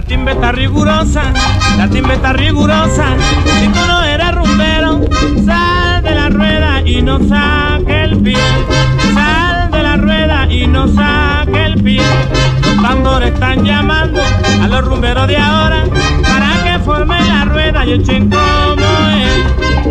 timba está rigurosa, la timba está rigurosa. Si tú no eres rumbero, sal de la rueda y no saque el pie. Sal de la rueda y no saque el pie. Los tambores están llamando a los rumberos de ahora para que formen la rueda y echen como es.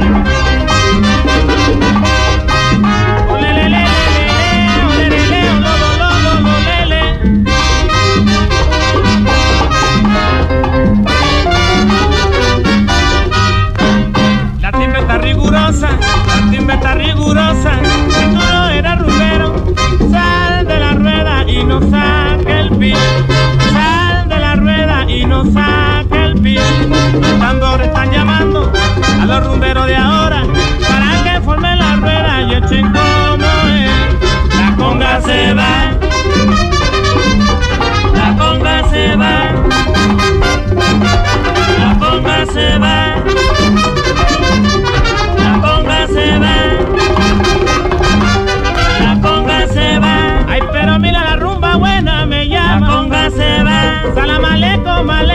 La timba está rigurosa, si tú no eres rumbero, sal de la rueda y no saque el pie. Sal de la rueda y no saque el pie. Los tambores están llamando a los rumberos de ahora para que formen la rueda y echen como es. La conga se va, la conga se va, la conga se va. La conga se va, la conga se va. Ay, pero mira la rumba buena me llama. La conga se va. Salam aleikum,